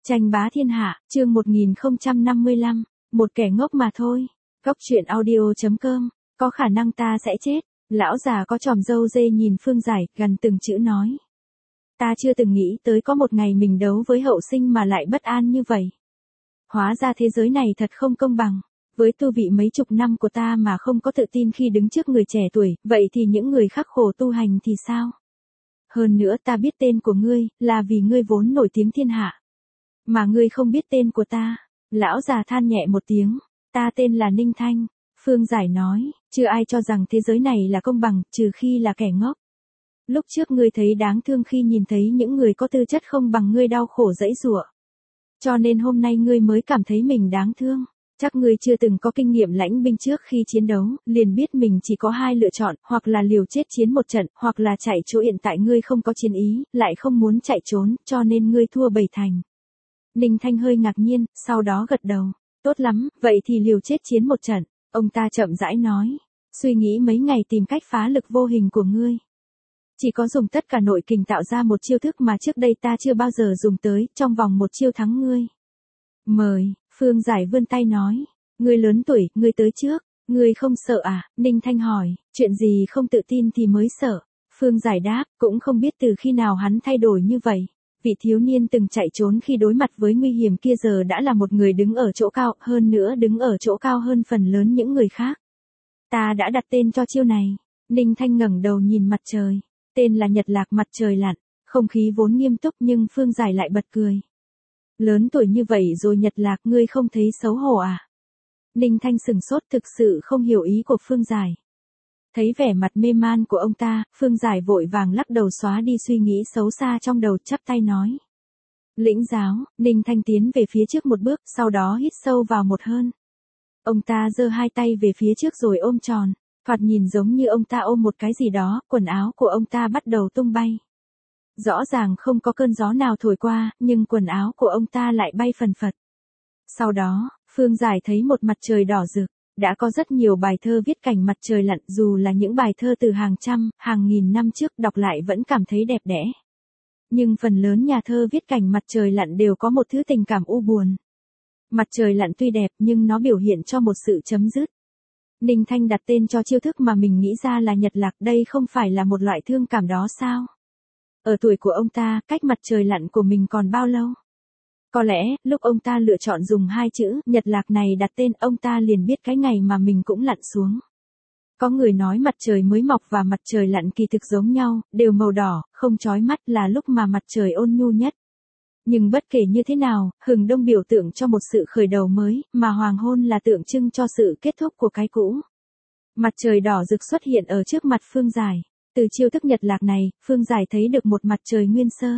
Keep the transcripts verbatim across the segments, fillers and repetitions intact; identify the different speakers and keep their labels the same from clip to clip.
Speaker 1: Tranh bá thiên hạ, chương một nghìn không trăm năm mươi lăm, một kẻ ngốc mà thôi. Góc truyện audio chấm com, có khả năng ta sẽ chết. Lão già có chòm râu dê nhìn Phương Giải, gần từng chữ nói. Ta chưa từng nghĩ tới có một ngày mình đấu với hậu sinh mà lại bất an như vậy. Hóa ra thế giới này thật không công bằng. Với tu vị mấy chục năm của ta mà không có tự tin khi đứng trước người trẻ tuổi, vậy thì những người khắc khổ tu hành thì sao? Hơn nữa ta biết tên của ngươi, là vì ngươi vốn nổi tiếng thiên hạ. Mà ngươi không biết tên của ta. Lão già than nhẹ một tiếng. Ta tên là Ninh Thanh. Phương Giải nói, chưa ai cho rằng thế giới này là công bằng, trừ khi là kẻ ngốc. Lúc trước ngươi thấy đáng thương khi nhìn thấy những người có tư chất không bằng ngươi đau khổ dẫy giụa. Cho nên hôm nay ngươi mới cảm thấy mình đáng thương. Chắc ngươi chưa từng có kinh nghiệm lãnh binh trước khi chiến đấu, liền biết mình chỉ có hai lựa chọn, hoặc là liều chết chiến một trận, hoặc là chạy chỗ hiện tại ngươi không có chiến ý, lại không muốn chạy trốn, cho nên ngươi thua bảy thành. Ninh Thanh hơi ngạc nhiên, sau đó gật đầu. Tốt lắm, vậy thì liều chết chiến một trận. Ông ta chậm rãi nói. Suy nghĩ mấy ngày tìm cách phá lực vô hình của ngươi. Chỉ có dùng tất cả nội kình tạo ra một chiêu thức mà trước đây ta chưa bao giờ dùng tới, trong vòng một chiêu thắng ngươi. Mời, Phương Giải vươn tay nói. Ngươi lớn tuổi, ngươi tới trước. Ngươi không sợ à? Ninh Thanh hỏi, chuyện gì không tự tin thì mới sợ. Phương Giải đáp, cũng không biết từ khi nào hắn thay đổi như vậy. Vị thiếu niên từng chạy trốn khi đối mặt với nguy hiểm kia giờ đã là một người đứng ở chỗ cao, hơn nữa đứng ở chỗ cao hơn phần lớn những người khác. Ta đã đặt tên cho chiêu này. Ninh Thanh ngẩng đầu nhìn mặt trời. Tên là Nhật Lạc mặt trời lặn. Không khí vốn nghiêm túc nhưng Phương Giải lại bật cười. Lớn tuổi như vậy rồi Nhật Lạc ngươi không thấy xấu hổ à? Ninh Thanh sừng sốt thực sự không hiểu ý của Phương Giải. Thấy vẻ mặt mê man của ông ta, Phương Giải vội vàng lắc đầu xóa đi suy nghĩ xấu xa trong đầu, chắp tay nói. Lĩnh giáo, Ninh Thanh tiến về phía trước một bước, sau đó hít sâu vào một hơi. Ông ta giơ hai tay về phía trước rồi ôm tròn, thoạt nhìn giống như ông ta ôm một cái gì đó, quần áo của ông ta bắt đầu tung bay. Rõ ràng không có cơn gió nào thổi qua, nhưng quần áo của ông ta lại bay phần phật. Sau đó, Phương Giải thấy một mặt trời đỏ rực. Đã có rất nhiều bài thơ viết cảnh mặt trời lặn, dù là những bài thơ từ hàng trăm, hàng nghìn năm trước đọc lại vẫn cảm thấy đẹp đẽ. Nhưng phần lớn nhà thơ viết cảnh mặt trời lặn đều có một thứ tình cảm u buồn. Mặt trời lặn tuy đẹp nhưng nó biểu hiện cho một sự chấm dứt. Ninh Thanh đặt tên cho chiêu thức mà mình nghĩ ra là Nhật Lạc, đây không phải là một loại thương cảm đó sao? Ở tuổi của ông ta, cách mặt trời lặn của mình còn bao lâu? Có lẽ, lúc ông ta lựa chọn dùng hai chữ Nhật Lạc này đặt tên, ông ta liền biết cái ngày mà mình cũng lặn xuống. Có người nói mặt trời mới mọc và mặt trời lặn kỳ thực giống nhau, đều màu đỏ, không chói mắt, là lúc mà mặt trời ôn nhu nhất. Nhưng bất kể như thế nào, hừng đông biểu tượng cho một sự khởi đầu mới, mà hoàng hôn là tượng trưng cho sự kết thúc của cái cũ. Mặt trời đỏ rực xuất hiện ở trước mặt Phương Giải. Từ chiêu thức Nhật Lạc này, Phương Giải thấy được một mặt trời nguyên sơ.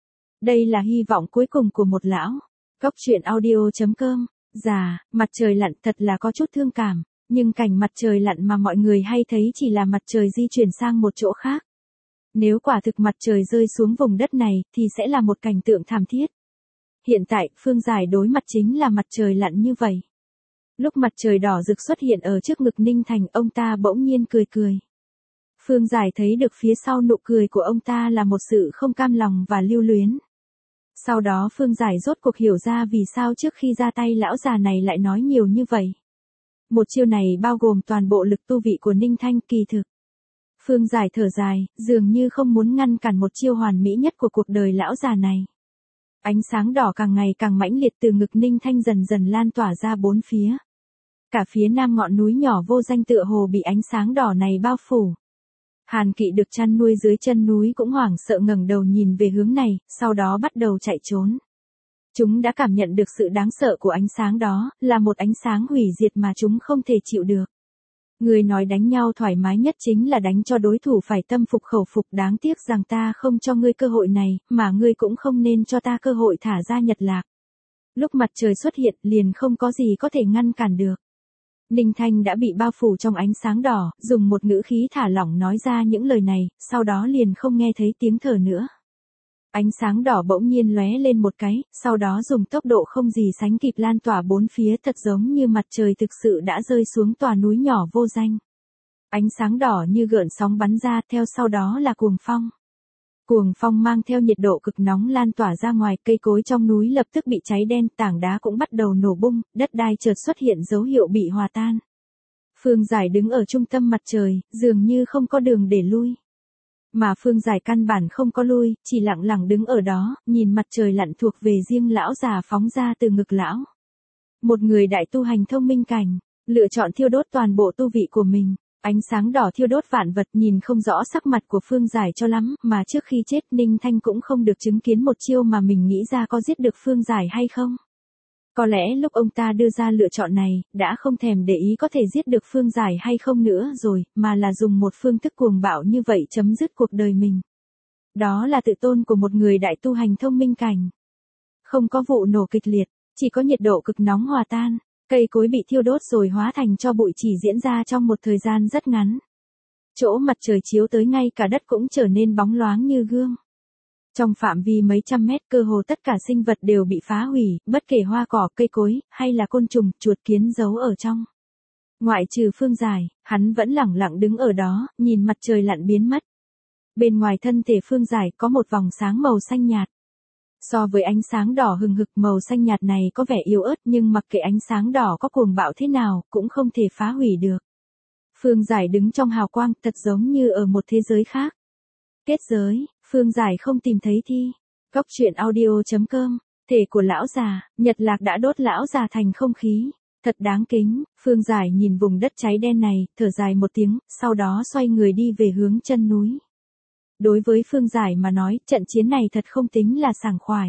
Speaker 1: Đây là hy vọng cuối cùng của một lão. Góc truyện audio chấm com. Dạ, mặt trời lặn thật là có chút thương cảm, nhưng cảnh mặt trời lặn mà mọi người hay thấy chỉ là mặt trời di chuyển sang một chỗ khác. Nếu quả thực mặt trời rơi xuống vùng đất này, thì sẽ là một cảnh tượng thảm thiết. Hiện tại, Phương Giải đối mặt chính là mặt trời lặn như vậy. Lúc mặt trời đỏ rực xuất hiện ở trước ngực Ninh Thành, ông ta bỗng nhiên cười cười. Phương Giải thấy được phía sau nụ cười của ông ta là một sự không cam lòng và lưu luyến. Sau đó Phương Giải rốt cuộc hiểu ra vì sao trước khi ra tay lão già này lại nói nhiều như vậy. Một chiêu này bao gồm toàn bộ lực tu vị của Ninh Thanh, kỳ thực. Phương Giải thở dài, dường như không muốn ngăn cản một chiêu hoàn mỹ nhất của cuộc đời lão già này. Ánh sáng đỏ càng ngày càng mãnh liệt từ ngực Ninh Thanh dần dần lan tỏa ra bốn phía. Cả phía nam ngọn núi nhỏ vô danh tựa hồ bị ánh sáng đỏ này bao phủ. Hàn Kỵ được chăn nuôi dưới chân núi cũng hoảng sợ ngẩng đầu nhìn về hướng này, sau đó bắt đầu chạy trốn. Chúng đã cảm nhận được sự đáng sợ của ánh sáng đó, là một ánh sáng hủy diệt mà chúng không thể chịu được. Người nói đánh nhau thoải mái nhất chính là đánh cho đối thủ phải tâm phục khẩu phục, đáng tiếc rằng ta không cho ngươi cơ hội này, mà ngươi cũng không nên cho ta cơ hội thả ra Nhật Lạc. Lúc mặt trời xuất hiện liền không có gì có thể ngăn cản được. Ninh Thanh đã bị bao phủ trong ánh sáng đỏ, dùng một ngữ khí thả lỏng nói ra những lời này, sau đó liền không nghe thấy tiếng thở nữa. Ánh sáng đỏ bỗng nhiên lóe lên một cái, sau đó dùng tốc độ không gì sánh kịp lan tỏa bốn phía, thật giống như mặt trời thực sự đã rơi xuống tòa núi nhỏ vô danh. Ánh sáng đỏ như gợn sóng bắn ra, theo sau đó là cuồng phong. Cuồng phong mang theo nhiệt độ cực nóng lan tỏa ra ngoài, cây cối trong núi lập tức bị cháy đen, tảng đá cũng bắt đầu nổ bung, đất đai chợt xuất hiện dấu hiệu bị hòa tan. Phương Giải đứng ở trung tâm mặt trời, dường như không có đường để lui. Mà Phương Giải căn bản không có lui, chỉ lặng lặng đứng ở đó, nhìn mặt trời lặn thuộc về riêng lão già phóng ra từ ngực lão. Một người đại tu hành thông minh cảnh, lựa chọn thiêu đốt toàn bộ tu vị của mình. Ánh sáng đỏ thiêu đốt vạn vật, nhìn không rõ sắc mặt của Phương Giải cho lắm, mà trước khi chết Ninh Thanh cũng không được chứng kiến một chiêu mà mình nghĩ ra có giết được Phương Giải hay không. Có lẽ lúc ông ta đưa ra lựa chọn này, đã không thèm để ý có thể giết được Phương Giải hay không nữa rồi, mà là dùng một phương thức cuồng bạo như vậy chấm dứt cuộc đời mình. Đó là tự tôn của một người đại tu hành thông minh cảnh. Không có vụ nổ kịch liệt, chỉ có nhiệt độ cực nóng hòa tan. Cây cối bị thiêu đốt rồi hóa thành tro bụi chỉ diễn ra trong một thời gian rất ngắn. Chỗ mặt trời chiếu tới ngay cả đất cũng trở nên bóng loáng như gương. Trong phạm vi mấy trăm mét cơ hồ tất cả sinh vật đều bị phá hủy, bất kể hoa cỏ, cây cối, hay là côn trùng, chuột kiến giấu ở trong. Ngoại trừ Phương Giải, hắn vẫn lẳng lặng đứng ở đó, nhìn mặt trời lặn biến mất. Bên ngoài thân thể Phương Giải có một vòng sáng màu xanh nhạt. So với ánh sáng đỏ hừng hực, màu xanh nhạt này có vẻ yếu ớt, nhưng mặc kệ ánh sáng đỏ có cuồng bạo thế nào, cũng không thể phá hủy được. Phương Giải đứng trong hào quang, thật giống như ở một thế giới khác. Kết giới, Phương Giải không tìm thấy thi. Góc truyện audio chấm com, thể của lão già, Nhật Lạc đã đốt lão già thành không khí. Thật đáng kính, Phương Giải nhìn vùng đất cháy đen này, thở dài một tiếng, sau đó xoay người đi về hướng chân núi. Đối với Phương Giải mà nói, trận chiến này thật không tính là sảng khoái.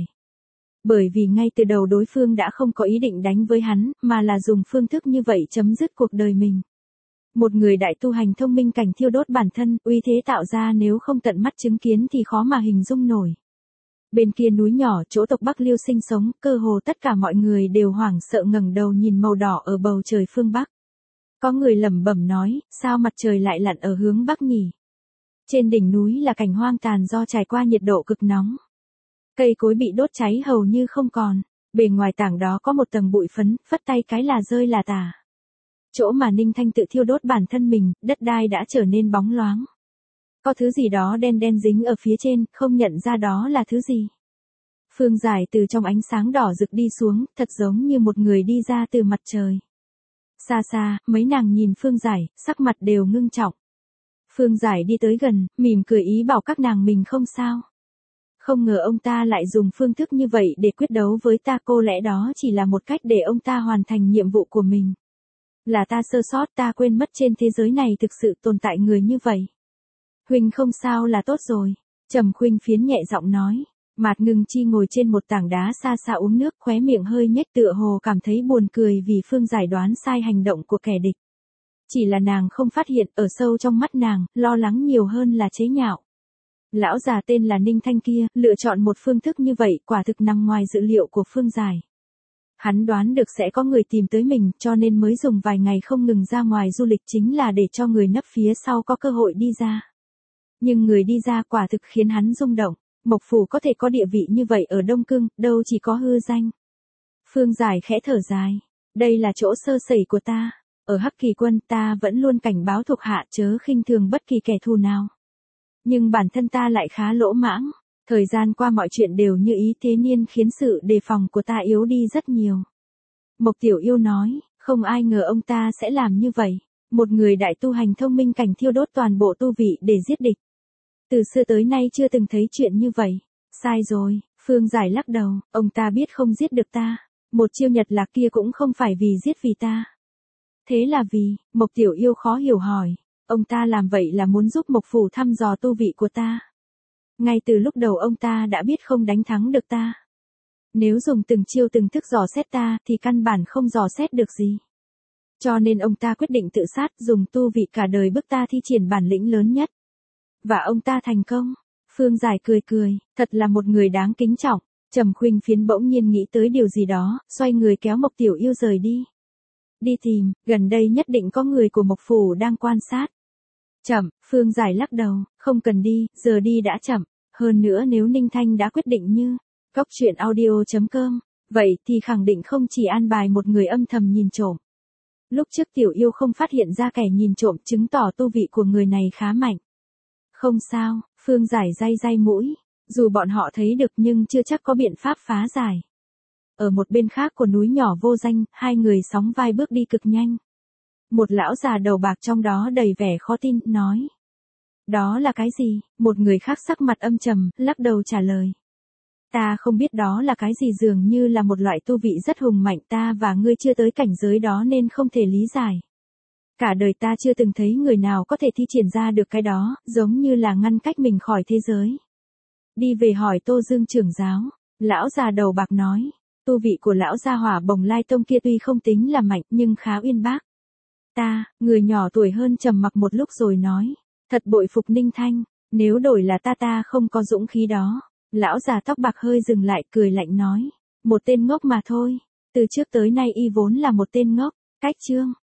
Speaker 1: Bởi vì ngay từ đầu đối phương đã không có ý định đánh với hắn, mà là dùng phương thức như vậy chấm dứt cuộc đời mình. Một người đại tu hành thông minh cảnh thiêu đốt bản thân, uy thế tạo ra nếu không tận mắt chứng kiến thì khó mà hình dung nổi. Bên kia núi nhỏ, chỗ tộc Bắc Liêu sinh sống, cơ hồ tất cả mọi người đều hoảng sợ ngẩng đầu nhìn màu đỏ ở bầu trời phương Bắc. Có người lẩm bẩm nói, sao mặt trời lại lặn ở hướng Bắc nhỉ? Trên đỉnh núi là cảnh hoang tàn do trải qua nhiệt độ cực nóng. Cây cối bị đốt cháy hầu như không còn, bề ngoài tảng đó có một tầng bụi phấn, phất tay cái là rơi là tả. Chỗ mà Ninh Thanh tự thiêu đốt bản thân mình, đất đai đã trở nên bóng loáng. Có thứ gì đó đen đen dính ở phía trên, không nhận ra đó là thứ gì. Phương Giải từ trong ánh sáng đỏ rực đi xuống, thật giống như một người đi ra từ mặt trời. Xa xa, mấy nàng nhìn Phương Giải, sắc mặt đều ngưng trọng. Phương Giải đi tới gần, mỉm cười ý bảo các nàng mình không sao. Không ngờ ông ta lại dùng phương thức như vậy để quyết đấu với ta, cô lẽ đó chỉ là một cách để ông ta hoàn thành nhiệm vụ của mình. Là ta sơ sót, ta quên mất trên thế giới này thực sự tồn tại người như vậy. Huynh không sao là tốt rồi. Trầm Khuynh Phiến nhẹ giọng nói. Mạt Ngưng Chi ngồi trên một tảng đá xa xa uống nước, khóe miệng hơi nhếch tựa hồ cảm thấy buồn cười vì Phương Giải đoán sai hành động của kẻ địch. Chỉ là nàng không phát hiện, ở sâu trong mắt nàng, lo lắng nhiều hơn là chế nhạo. Lão già tên là Ninh Thanh kia, lựa chọn một phương thức như vậy, quả thực nằm ngoài dự liệu của Phương Giải. Hắn đoán được sẽ có người tìm tới mình, cho nên mới dùng vài ngày không ngừng ra ngoài du lịch, chính là để cho người nấp phía sau có cơ hội đi ra. Nhưng người đi ra quả thực khiến hắn rung động. Mộc Phủ có thể có địa vị như vậy ở Đông Cương, đâu chỉ có hư danh. Phương Giải khẽ thở dài. Đây là chỗ sơ sẩy của ta. Ở Hắc Kỳ Quân ta vẫn luôn cảnh báo thuộc hạ chớ khinh thường bất kỳ kẻ thù nào. Nhưng bản thân ta lại khá lỗ mãng. Thời gian qua mọi chuyện đều như ý, thế nên khiến sự đề phòng của ta yếu đi rất nhiều. Mộc Tiểu Yêu nói, không ai ngờ ông ta sẽ làm như vậy. Một người đại tu hành thông minh cảnh thiêu đốt toàn bộ tu vị để giết địch. Từ xưa tới nay chưa từng thấy chuyện như vậy. Sai rồi, Phương Giải lắc đầu, ông ta biết không giết được ta. Một chiêu Nhật Lạc kia cũng không phải vì giết vì ta. Thế là vì, Mộc Tiểu Yêu khó hiểu hỏi. Ông ta làm vậy là muốn giúp Mộc Phủ thăm dò tu vị của ta. Ngay từ lúc đầu ông ta đã biết không đánh thắng được ta. Nếu dùng từng chiêu từng thức dò xét ta thì căn bản không dò xét được gì. Cho nên ông ta quyết định tự sát, dùng tu vị cả đời bức ta thi triển bản lĩnh lớn nhất. Và ông ta thành công. Phương Giải cười cười, thật là một người đáng kính trọng. Trầm Khuynh Phiến bỗng nhiên nghĩ tới điều gì đó, xoay người kéo Mộc Tiểu Yêu rời đi. Đi tìm, gần đây nhất định có người của Mộc Phủ đang quan sát. Chậm, Phương Giải lắc đầu, không cần đi, giờ đi đã chậm. Hơn nữa nếu Ninh Thanh đã quyết định như góc truyện audio chấm com, vậy thì khẳng định không chỉ an bài một người âm thầm nhìn trộm. Lúc trước Tiểu Yêu không phát hiện ra kẻ nhìn trộm, chứng tỏ tu vị của người này khá mạnh. Không sao, Phương Giải day day mũi. Dù bọn họ thấy được nhưng chưa chắc có biện pháp phá giải. Ở một bên khác của núi nhỏ vô danh, hai người sóng vai bước đi cực nhanh. Một lão già đầu bạc trong đó đầy vẻ khó tin, nói. Đó là cái gì? Một người khác sắc mặt âm trầm, lắc đầu trả lời. Ta không biết đó là cái gì, dường như là một loại tu vị rất hùng mạnh, ta và ngươi chưa tới cảnh giới đó nên không thể lý giải. Cả đời ta chưa từng thấy người nào có thể thi triển ra được cái đó, giống như là ngăn cách mình khỏi thế giới. Đi về hỏi Tô Dương trưởng giáo. Lão già đầu bạc nói. Tu vị của lão gia Hỏa Bồng Lai Tông kia tuy không tính là mạnh nhưng khá uyên bác. Ta, người nhỏ tuổi hơn trầm mặc một lúc rồi nói. Thật bội phục Ninh Thanh, nếu đổi là ta ta không có dũng khí đó. Lão già tóc bạc hơi dừng lại, cười lạnh nói. Một tên ngốc mà thôi. Từ trước tới nay y vốn là một tên ngốc. Cách chương.